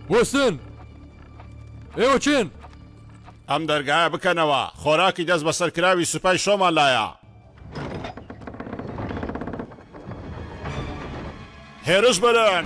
وەستن ئێوە چێن؟ ئەم دەرگایە بکەنەوە، خۆراکی دەست بە سەرکراوی سوپای شۆمان لایە. هێرش بەرن!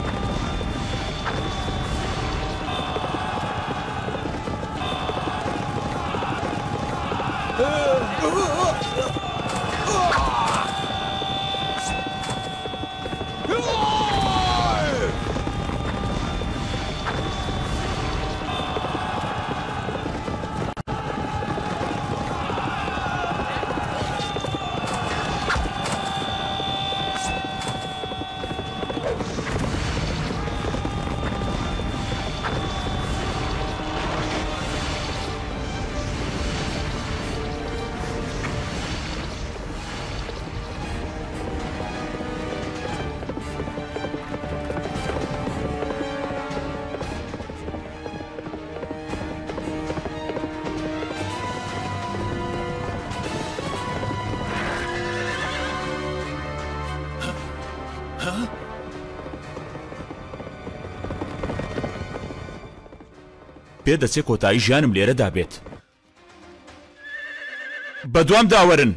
پێدەچێت کۆتایی ژیانم لێرەدا بێت. بەدوام داوەرن.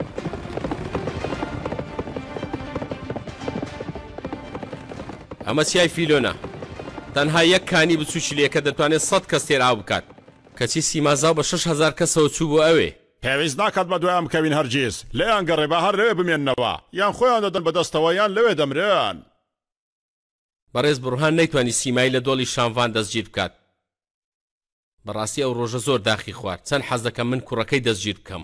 ئەمە چیای فیلۆنە؟ تەنها یەک کانی بچووچلێکە دەتوانێت 100 کەس تێراو بکات. کەچی سیمازاو بە 6,000 کەسەوە چوو بۆ ئەوێ. پێویست ناکات بە دوایان بکەوین هەرگیز. لێیان گەڕێ بە هەر لەوێ بمێننەوە، یان خۆیان دەدەن بەدەستەوە یان لەوێ دەمرێن. بەڕێز بڕهان نەیتوانی سیمایی لە دۆڵی شانڤان دەستگیر بکات. بەڕاستی ئەو ڕۆژە زۆر داخی خوارد. چەند حەز دەکەم من کوڕەکەی دەستگیر بکەم.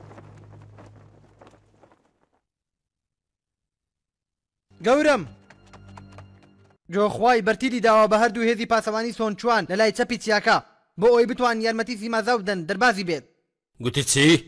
گەورم جۆخوای بەرتیلی داوا بە هەردوو هێزی پاسەوانی سۆنچوان لە لای چەپی چیاکە بۆ ئەوی بتوان یارمەتی سیمازاو بدەن دەربازی بێت. گوتی چی؟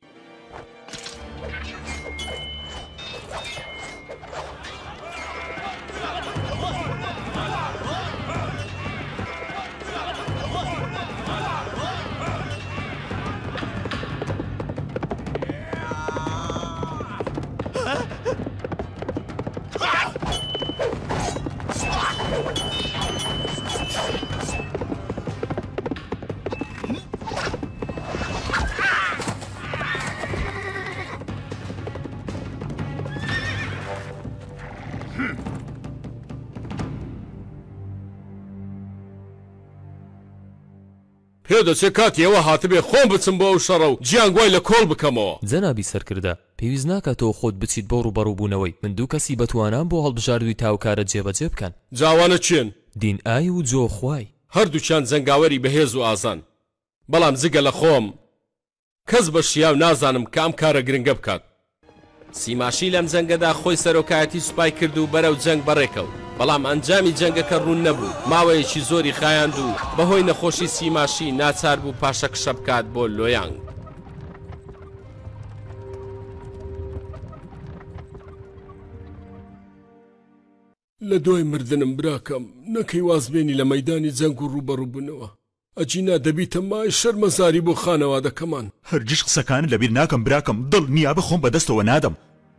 پێدەچێت کاتیەوە هاتبێ خۆم بچم بۆ ئەو شەڕە و گیانگوای لە کۆڵ بکەمەوە. جەنابی سەرکردە، پێویست ناکاتەوە خۆت بچیت بۆ ڕوبەڕووبوونەوەی. من دوو کەسی بەتوانان بۆ هەڵبژاردووی تاوکارە جێبەجێ بکەن. جاوانە چێن؟ دین ئای و جۆخوای. هەردووچیان جەنگاوەری بەهێز و ئازان. بەڵام جگە لە خۆم کەس بە شیاو نازانم کە ئەم کارە گرنگە بکات. سیماشی لەم جەنگەدا خۆی سەرۆکایەتی سوپای کرد و بەرەو جەنگ بەڕێکەوت. بەڵام ئەنجامی جەنگەکە ڕوون نەبوو. ماوەیەکی زۆری خایاند و بەهۆی نەخۆشی سیماشی ناچار بوو پاشە کشە بکات بۆ لۆیانگ. لە دوای مردنم براکەم نەکەی وازبێنی لە مەیدانی جەنگ و ڕوبەڕووبوونەوە. ئەجینا دەبیتە مای شەرمەزاری بۆ خانەوادەکەمان. هەرگیز قسەکانت لەبیر ناکەم براکەم، دڵ نیا بخۆم بەدەستەوە نادەم.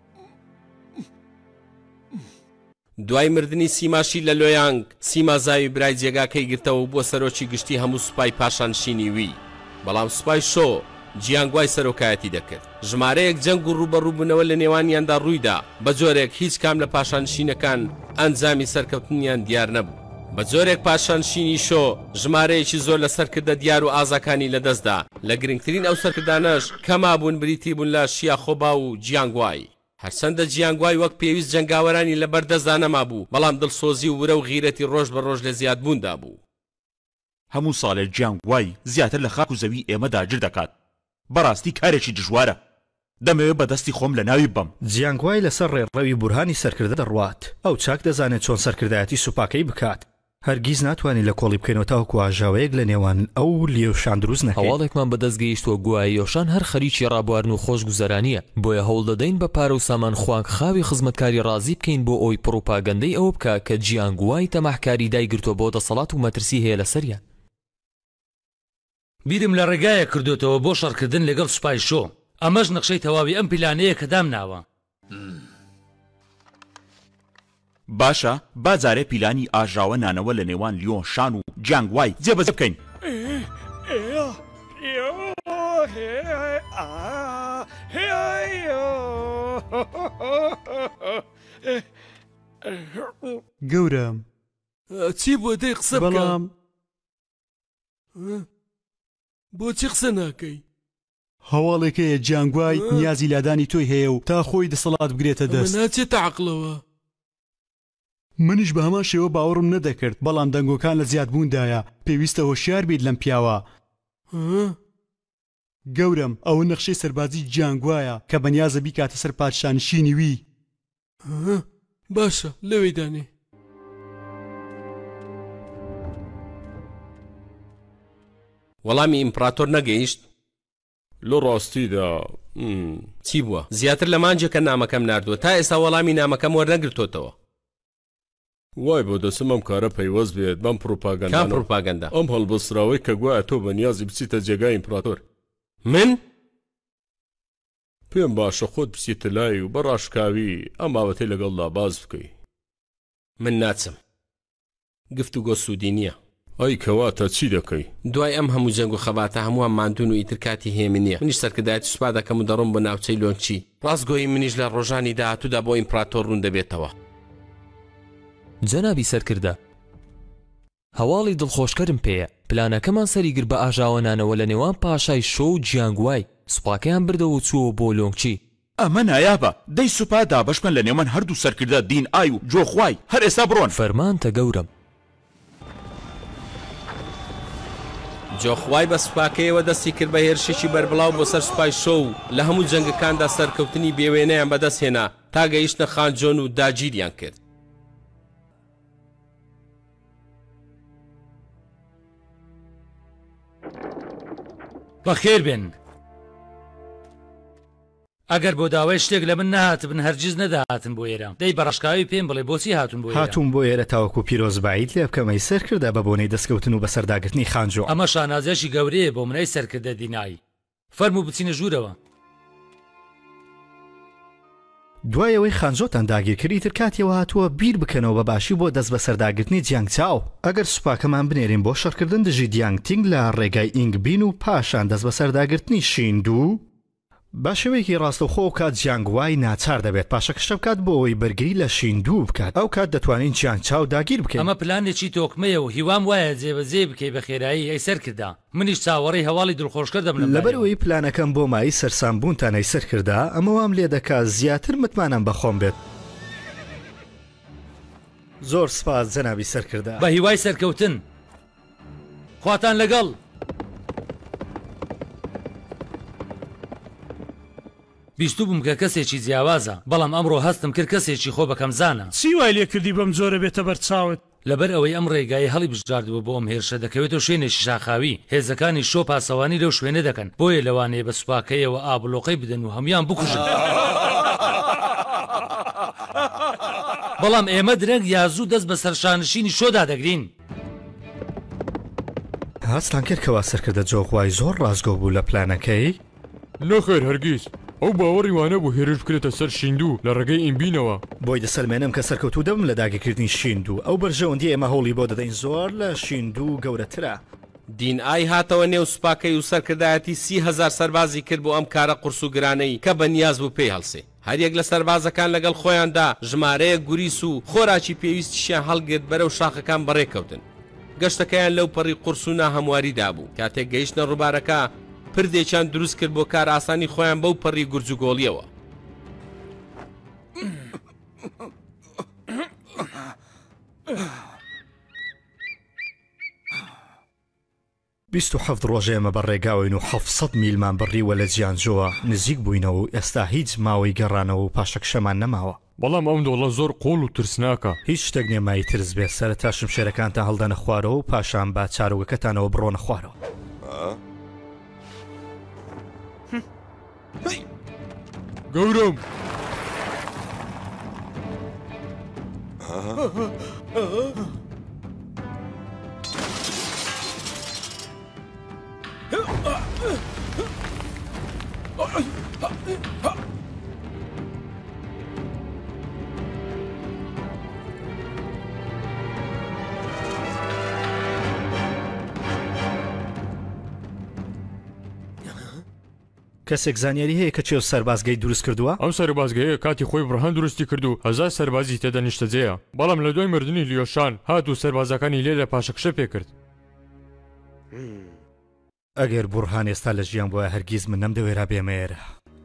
دوای مردنی سیماشی لە لۆیانگ، سیمازاوی برای جێگاکەی گرتەوە بۆ سەرۆکی گشتی هەموو سوپای پاشانشینی وی. بەڵام سوپای شۆ جیانگوای سەرۆکایەتی دەکرد. ژمارەیەک جەنگ و ڕوبەڕووبوونەوە لە نێوانیاندا ڕوویدا. بە جۆرێک هیچ کام لە پاشانشینەکان ئەنجامی سەرکەوتنیان دیار نەبوو. بە جۆرێک پاشانشینی شۆ ژمارەیەکی زۆر لە سەرکردە دیار و ئازاکانی لەدەستدا. لە گرنگترین ئەو سەرکردانەش کەمابوون بریتی بوون لە شیاخۆبا و جیانگوای. هەرچەندە جیانگوای وەک پێویست جەنگاوەرانی لە بەردەستدا نەمابوو، بەڵام دڵسۆزی و ورە و غیرەتی ڕۆژ بە ڕۆژ لە زیادبووندا بوو. هەموو ساڵێک جیانگوای زیاتر لە خاک و زەوی ئێمە داگیر دەکات. بەڕاستی کارێکی دژوارە. دەمەوێت بەدەستی خۆم لە ناوی بم. جیانگوای لەسەر ڕێڕەوی بورهانی سەرکردە دەڕوات. ئەو چاک دەزانێت چۆن سەرکردایەتی سوپاکەی بکات. هەرگیز ناتوانێت لە کۆڵی بکەینەوە تاوەکو ئاژاوەیەک لە نێوان ئەو لیێوشان دروست نەکەین. هەواڵێکمان بەدەستگەیشتووە گواییۆشان هەر خەریکی ڕابواردن و خۆشگوزەرانیە. بۆیە هەوڵ دەدەین بە پارە و سامان خوانک خاوی خزمەتکاری ڕازی بکەین بۆ ئەوی پڕۆپاگەندەی ئەوە بکە کە جیانگوای تەماحکاری دایگرتووە بۆ دەسەڵات و مەترسی هەیە لەسەریان. بیرم لە ڕێگایە کردوێتەوە بۆ شەڕکردن لەگەڵ سوپای شۆ. ئەمەش نەخشەی تەواوی ئەم پیلانەیە کە دامناوە. باشە بازارێ پیلانی ئاژاوە نانەوە لە نێوان لیۆشان و جیانگوای جێبەجێ بکەین. گەورم چی بۆ دەی قسە بەڵام بۆچی قسە ناکەی؟ هەواڵێکەیە جیانگوای نیازی لادانی تۆی هەیە و تا خۆی دەسەڵات بگرێتە دەست. ناچێتە عەقڵەوە. منیش بە هەمان شێوە باوەڕم نەدەکرد، بەڵام دەنگۆکان لە زیادبووندایە پێویستە هۆشیار بیت لەم پیاوە. گەورم ئەوە نەخشەی سەربازی جیانگوایە کە بەنیازە بیکاتە سەر پادشانشینی وی. باشە لەوەی دانێ. وەڵامی ئیمپراتۆر نەگەیشت؟ لە ڕاستیدا چی بووە؟ زیاتر لە مانجێکە نامەکەم ناردووە تا ئێستا وەڵامی نامەکەم وەرنەگرتۆتەوە. وای بۆ دەسم ئەم کارە پەیوەست بێت بەم پروپاگەندە. کام پروپاگەندە؟ ئەم هەڵبەستراوەی کە گوایە تۆ بەنیازی بچیتە جێگای ئیمپراتۆر. من؟ پێم باشە خۆت بچیتە لای و بەڕاشکاوی ئەم بابەتەی لەگەڵدا باز بکەی. من ناچم. گفتوگۆ سوودی نییە. ئەی کەواتە چی دەکەی؟ دوای ئەم هەموو جەنگ و خەباتە هەمووان ماندوون و ئیتر کاتی هێمن نییە. منیش سەرکردایەتی سوپا دەکەم و دەڕۆم بۆ ناوچەی لۆنچی. ڕاستگۆیی منیش لە ڕۆژانی داهاتوودا بۆ ئیمپراتۆر ڕوون دەبێتەوە. جەنابی سەرکردە، هەواڵی دڵخۆشکەرم پێیە. پلانەکەمان سەریگر بە ئاژاوەنانەوە لە نێوان پاشای شۆ و جیانگوای سوپاکەیان بردەوە و چووە بۆ لۆنگچی. ئەمە نایابە، دەی سوپا دابەشمە لە نێوان هەردوو سەرکردە دین ئای و جۆخوای هەر ئێستا بڕۆن. فەرمانتە گەورم. جۆخوای بە سوپاکەیەوە دەستی کرد بە هێرشێکی بەربڵاو بۆ سەر سوپای شۆ و لە هەموو جەنگەکاندا سەرکەوتنی بێوێنەیان بەدەست هێنا تا گەیشتە خانجۆن و داگیریان کرد. بەخێر بێن. ئەگەر بۆ داوای شتێک لە من نەهاتبن هەرگیز نەداهاتن بۆ ئێرە. دەی بەڕاشکاوی پێم بڵێ بۆچی هاتون بۆ ئێرە؟ هاتوون بۆ ئێرە تاوەکو پیرۆزباییت لێ بکەمەی سەرکردە بە بۆنەی دەستکەوتن و بەسەرداگرتنی خانجۆ. ئەمە شانازێشی گەورەیە بۆ منای سەرکردە دینایی. فەرموو بچینە ژوورەوە. دوایەوەی خانجۆتان داگیرکردی تر کاتیەوە هاتووە بیر بکەنەوە بەباشی بۆ دەست بەسەرداگرتنی جیانگ چاو. ئەگەر سوپاکەمان بنێرین بۆ شەڕکردن دژی دیانگ تینگ لە ڕێگای ئینگ بین و پاشان دەست بەسەرداگرتنی شیندوو با شێوەیەکی ڕاستەوخۆ و کات جیانگوای ناچار دەبێت پاشە کشتە بکات بۆ ئەوی بەرگری لە شیندوو بکات. ئەو کات دەتوانین جیانگ چاو داگیر بکەین. ئەمە پلانێکی تۆکمەیە و هیوام وایە جێبەجێ بکەی بە خێرایی ئەی سەرکردا. منیش چاوەڕێی هەواڵی دڵخۆشکەر دەبم. لەبەرەوەی پلانەکەم بۆ مای سەرسامبوونتانەی سەرکردا ئەمەوام لێ دەکات زیاتر متمانم بەخۆم بێت. زۆر سپاس جەنابی سەرکردا. بە هیوای سەرکەوتن. خواتان لەگەڵ. بیستو بووم کە کەسێکی جیاوازە، بەڵام ئەمڕۆ هەستم کرد کەسێکی خۆ بەکەم زانە. چی وای لێ کردی بەم زۆرە بێتە بەرچاوت؟ لەبەر ئەوەی ئەم ڕێگای هەڵی بژاردووە بۆ ئەم هێرشە دەکەوێتەوە شوێنێکی شاخاوی. هێزەکانی شۆ پاسەوانی لەو شوێنە دەکەن، بۆیە لەوانەیە بە سوپاکەیەوە ئابلۆقەی بدەن و هەمویان بکوژن. بەڵام ئێمە درەنگ یازوو دەست بە سەرشانشینی شۆدا دەگرین. هەستان کرد کەوا سەرکردە جۆخوای زۆر ڕازگۆ بوو لە پلانەکەی؟ نەخێر هەرگیز. ئەو باوەڕی وانە بۆ هێرش بکرێتە سەر شیندوو لە ڕێگەی ئینبینەوە. بۆی دەسەلمێنم کە سەرکەوتو دەبم لە داگیرکردنی شیندوو. ئەو بەرژەوەندی ئێمە هەوڵی بۆ دەدەین زۆر لە شیندوو گەورەترە. دین ئای هاتەوە نێو سوپاکەی و سەرکردایەتی 30,000 سەربازی کرد بۆ ئەم کارە قورس و گرانەی کە بەنیاز بوو پێی هەڵسێ. هەریەک لە سەربازەکان لەگەڵ خۆیاندا ژمارەیە گوریس و خۆراکی پێویستیشیان هەڵگرت بەرەو شاخەکان بەڕێکەوتن. گەشتەکەیان لەو پەڕی قورس و ناهەمواریدا بوو. کاتێک گەیشتە ڕووبارەکە پردێکیان دروست کرد بۆ کار ئاسانی خۆیان بەو پەڕی گورج و گۆڵیەوە. بیست و هەفت ڕۆژێ ئێمە بەڕێگاوین و 700 میلمان بڕیوە لە جیانجۆوە نزیک بووینەوە و ئێستا هیچ ماوەی گەڕانەوە و پاشەکشەمان نەماوە. بەڵام ئەم دۆڵە زۆر قۆڵ و ترسناکە. هیچ شتێک نێمایی ترس بێت. سەرەتا شمشێرەکانتان هەڵدەنە خوارەوە و پاشان با چارۆگەکەتانەوە بڕۆنە خوارەوە. گەورم کەسێک زانیاری هەیە کە چێ سەربازگەی دروست کردووە؟ ئەم سەربازگەیە کاتی خۆی بڕهان دروستی کردو هەزار سەربازی تێدا نیشتەجێیە بەڵام لە دوای مردنی لیۆشان هات و سەربازەکانی لێ لە پاشەکشە پێ کرد. ئەگەر بورهان ئێستا لە ژیان بۆە هەرگیز من نەمدەوێرا بێمێرە.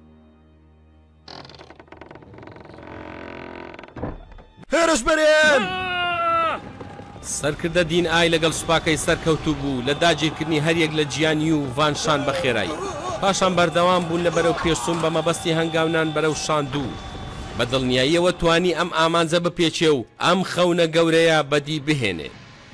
هێرش بەرێن! سەرکردە دین ئای لەگەڵ سوپاکەی سەرکەوتوو بوو لە داگیرکردنی هەریەک لە گیانی و ڤانشان بە خێرایی. پاشان بەردەوام بوون لە بەرەو پێشچوون بە مەبەستی هەنگاونان بەرەو شاندوو. بە دڵنیاییەوە توانی ئەم ئامانجە بپێچێ و ئەم خەونە گەورەیە بەدی بهێنێ.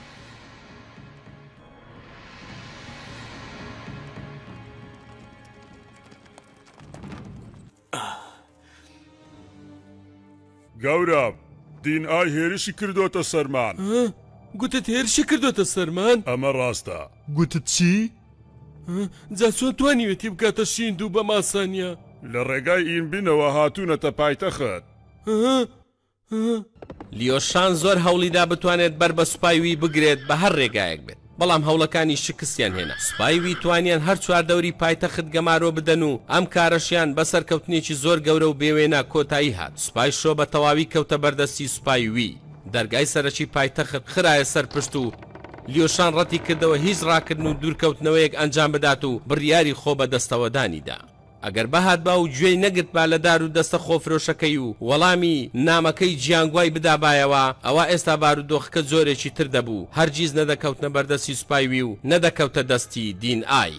گەورە دین ئای هێرشی کردوتە سەرمان. گوتت هێرشی کردوتە سەرمان؟ ئەمە ڕاستە. گوتت چی؟ جا چۆن توانیوێتی بکاتە شیندوو بە ماسانیا؟ لە ڕێگای ئینبینەوە هاتوونەتە پایتەخت. لیۆشان زۆر هەوڵیدا بتوانێت بەر بە سوپایوی بگرێت بە هەر ڕێگایەک بێت بەڵام هەوڵەکانی شکستیان هێنا. سوپایوی توانیان هەر چواردەوری پایتەخت گەمارۆ بدەن و ئەم کارەشیان بەسەر کەوتنێکی زۆر گەورە و بێوێنە کۆتایی هات. سوپای شۆ بە تەواوی کەوتە بەردەستی سوپایوی. دەرگای سەرەکی پایتەخت خرایە سەر پشت و لیۆشان ڕەتی کردەوە هیچ ڕاکردن و دوورکەوتنەوەیەک ئەنجام بدات و بڕیاری خۆ بە دەستەوەدانیدا. ئەگەر بەهات با و گوێی نەگرت با لە دار و دەستە خۆفرۆشەکەی و وەڵامی نامەکەی گیانگوای بدابایەوە ئەوە ئێستا بارودۆخەکە زۆرێکی تر دەبوو هەرگیز نەدەکەوتنە بەردەستی سوپایوی و نەدەکەوتە دەستی دین ئای.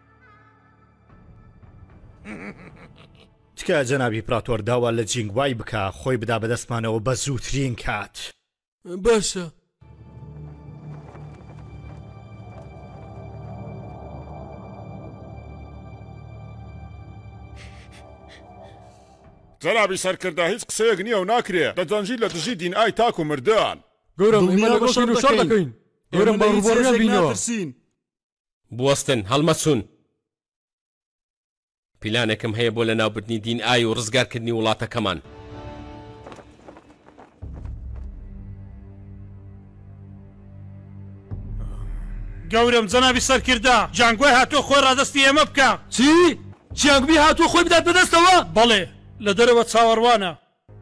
تکە جەنابی پراتۆر داوا لە جینگوای بکە خۆی بدا بەدەستمانەوە بە زووترین کات. باشە. جەنابی سەرکردە هیچ قسەیەک نییە و ناکرێت دەدەنجی لە دژی دین ئای تاک و مردان. گەورم ئێمە لەگەڵ لیۆشان دەکەین. گەورم باڕوبەڕ نبینەوە. بوەستن هەڵمەچوون. پیلانێکم هەیە بۆ لە ناوبردنی دین ئای و ڕزگارکردنی وڵاتەکەمان. گەورم جەنابی سەرکردە جانگوای هاتووە خۆی ڕادەستی ئێمە بکە. چی؟ جیانگوی هاتووە خۆی بدات بەدەستەوە؟ بەڵێ لە دەرەوە چاوەڕوانە.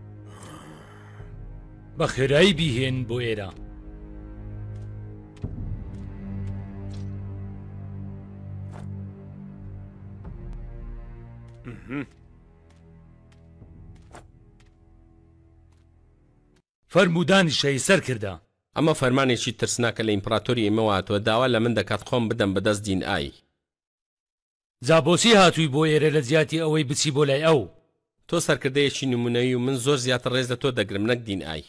بە خێرایی بیهێن بۆ ئێرە. فەرمودانی شەی سەرکردە. ئەمە فەرمانێکی ترسناکە لە ئیمپراتۆری ئێمەواتەوە داوا لە من دەکات خۆم بدەم بەدەست دین ئای. جا بۆچی هاتووی بۆ ئێرە لە زیاتی ئەوەی بچی بۆ لای ئەو؟ تۆ سەرکردەیەکی نمونەوی و من زۆر زیاتر ڕێز لە تۆ دەگرم نەک دین ئای.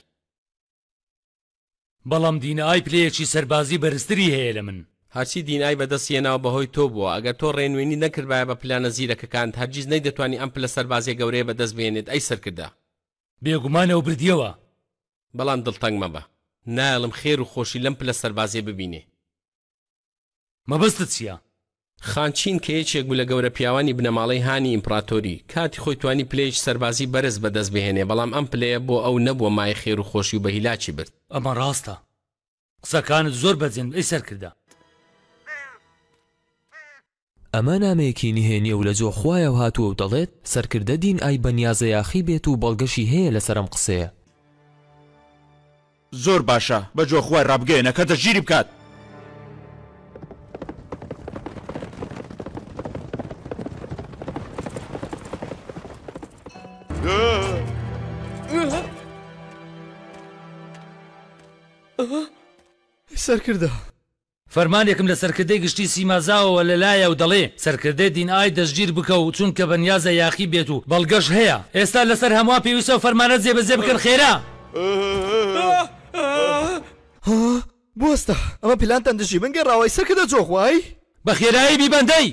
بەڵام دین ئای پلەیەکی سەربازی بەرزتری هەیە لە من. هەرچی دین ئای بەدەستێناوە بەهۆی تۆ بووە. ئەگەر تۆ ڕێنوێنی نەکردبایە بە پلانە زیرەکەکان هەرگیز نەیدەتوانی ئەم پلە سەربازیە گەورەیە بەدەست بێنێت ئەی سەرکردە. بێگومانەوە بردیەوە. بەڵام دڵتەنگ مەبە. نایڵم خێر و خۆشی لەم پلە سەربازیە ببینێ. مەبەستت چییە؟ خانچین کە یەکێک بوو لە گەورە پیاوانی بنەماڵەی هانی ئیمپراتۆری کاتی خۆی توانی پلەیەکی سەربازی بەرز بەدەست بهێنێ بەڵام ئەم پلەیە بۆ ئەو نەبووە مای خێر و خۆشی و بەهیلاکی برد. ئەمە ڕاستە. قسەکانت زۆر بەجێن ئەی سەرکردە. ئەمە نامەیەکی نهێنیە و لە جۆ خوایە و هاتووە و دەڵێت سەرکردە دین ئای بەنیازە یاخی بێت و بەڵگەشی هەیە لەسەر ئەم قسەیە. زۆر باشە بە جۆ خوای ڕابگەێنە کە دەژیری بکات. سەرکردە فەرمانێکم لە سەرکردەی گشتی سیمازاوەوە لەلایە و دەڵێ سەرکردەی دین ئای دەستگیر بکە و چونکە بەنیازە یاخی بێت و بەڵگەش هەیە. ئێستا لەسەر هەموو پێویستە فەرمانە جێبەجێ بکەن خێرا. بوەستە ئەمە پلانتان دژی من گەڕاوای سەرکردە جۆخوای بە خێرایی بیبەندەی.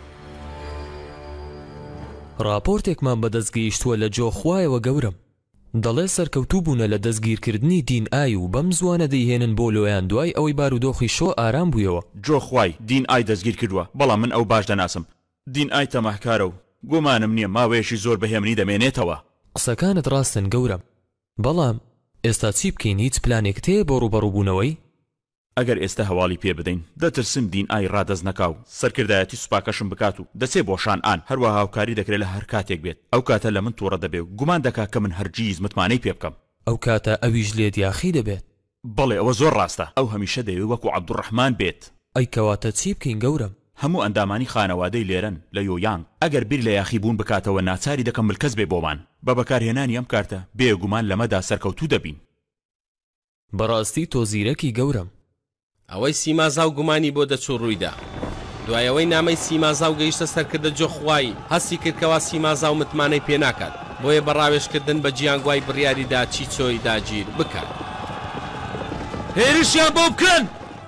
راپۆرتێکمان بەدەستگەیشتووە لە جۆخوایەوە گەورم. دەڵێ سەرکەوتوو بوونە لە دەستگیرکردنی دین ئای و بەم زوانە دەیهێنن بۆ لۆیان دوای ئەوەی بارودۆخی شۆ ئارام بوویەوە. جۆخوای دین ئای دەستگیر کردووە بەڵام من ئەو باش دەناسم. دین ئای تەماحکارە و گومانم نییە ماوەیەشی زۆر بەهێمنی دەمێنێتەوە. قسەکانت ڕاستن گەورم بەڵام ئێستا چی بکەین؟ هیچ پلانێک تێ بۆ ڕوبەڕووبوونەوەی؟ ئەگەر ئێستا هەواڵی پێ بدەین دەترسم دین ئای ڕادەست نەکاو سەرکردایەتی سوپاکەشم بکات و دەچێ بۆ شان ئان هەروە هاوکاری دەکرێت لە هەر کاتێک بێت ئەو کاتە لە من تووڕە دەبێ و گومان دەکا کە من هەرگیز متمانەی پێ بکەم ئەو کاتە ئەویش لێت یاخی دەبێت بەڵێ ئەوە زۆر ڕاستە ئەو هەمیشە دەوێت وەکو عەبدوڕەحمان بێت ئەی کەواتە چی بکەین گەورم هەموو ئەندامانی خانەوادەی لێرەن لە یۆیانگ ئەگەر بیر لە یاخی بوون بکاتەوە ناچاری دەکەم ملکەس بێ بۆمان بە بەکارهێنانی ئەم کارتە بێگومان لەمەدا سەرکەوتوو دەبین بەڕاستی تۆ زیرەکی گەورم ئەوەی سیمازاو گومانی بۆ دەچوو ڕوویدا دوایەوەی نامەی سیمازاو گەیشتە سەرکردە جۆخوای هەستی کردکەوە سیمازاو متمانەی پێ ناکات بۆیە بەڕاوێشکردن بە جیانگوای بڕیاریدا چیچۆی داگیر بکات هێرشیان بۆ بکەن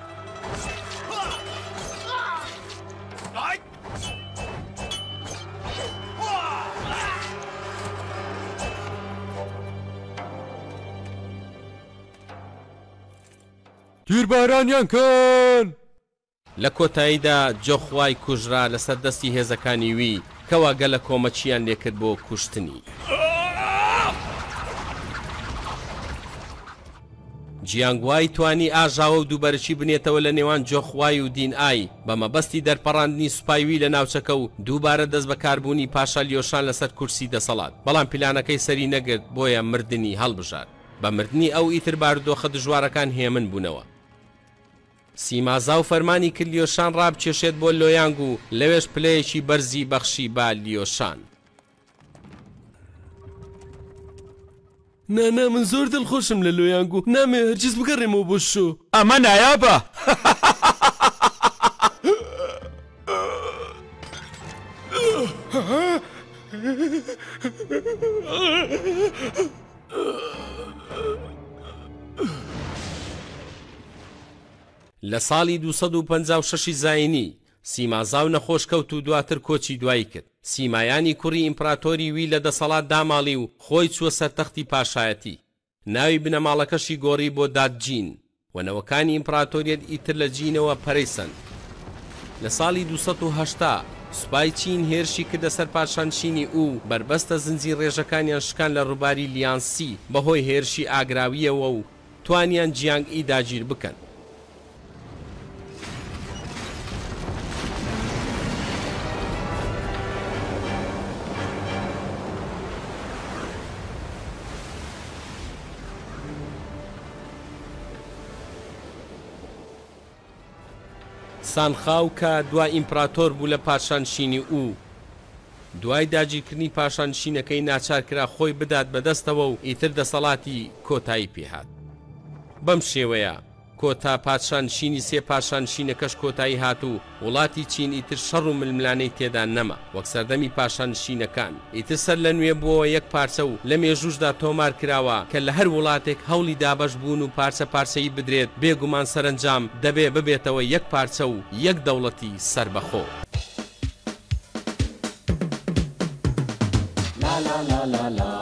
تیربارانیان کەن لە کۆتاییدا جۆخوای کوژرا لەسەر دەستی هێزەکانی وی کەوا گەلە کۆمەچیان لێکرد بۆ کوشتنی جیانگوای توانی ئاژاوە و دووبەرچی بنێتەوە لە نێوان جۆخوای و دین ئای بە مەبەستی دەرپەڕاندنی سوپایوی لە ناوچەکە و دووبارە دەست بەکاربوونی پاشا لیۆشان لەسەر کورسی دەسەڵات بەڵام پلانەکەی سەری نەگرت بۆیە مردنی هەڵبژار بە مردنی ئەو ئیتر بارودۆخە دژوارەکان هێمن بوونەوە سیمازاو فەرمانی کرد لیۆشان ڕابکێشێت بۆ لۆیانگ و لەوێش پلەیەکی بەرزی بەخشی با لیۆشان نانا من زۆر دڵخۆشم لە لۆیانگ و نامێ هەرگیز بگەڕێمەوە بۆ شۆ ئەمە نایابە لە ساڵی 256 زاینی سیمازاو نەخۆشکەوت و دواتر کۆچی دوایی کرد سیمایانی کوڕی ئیمپراتۆری وی لە دەسەڵات داماڵی و خۆی چووە سەرتەختی پاشایەتی ناوی بنەماڵەکەشی گۆڕی بۆ دادجین وەنەوەکانی ئیمپراتۆریەت ئیتر لە جینەوە پەرەیسەن لە ساڵی 280 سوپای چین هێرشی کردە سەر پاشانشینی و بربەستە زنجیر ڕێژەکانیان شکان لە ڕووباری لیانسی بەهۆی هێرشی ئاگراویەوە و توانیان جیانگ ئی داگیر بکەن سانخاو کە دوای ئیمپراتۆر بوو لە پاشانشینی و دوای داگیرکردنی پاشانشینەکەی ناچار کرا خۆی بدات بەدەستەوە و ئیتر دەسەڵاتی کۆتایی پێهات بەم شێوەیە کۆتا پادشانشینی سێ پاشانشینەکەش کۆتایی هات و وڵاتی چین ئیتر شەڕ و ململانەی تێدا نەما وەک سەردەمی پاشانشینەکان ئیتر سەر لە نوێ بووە یەک پارچە و لە مێژوشدا تۆمار کراوە کە لە هەر وڵاتێک هەوڵی دابەش بوون و پارچە پارچەی بدرێت بێگومان سەرنجام دەبێ ببێتەوە یەک پارچە و یەک دەوڵەتی سربەخۆ لا لا لا لا لا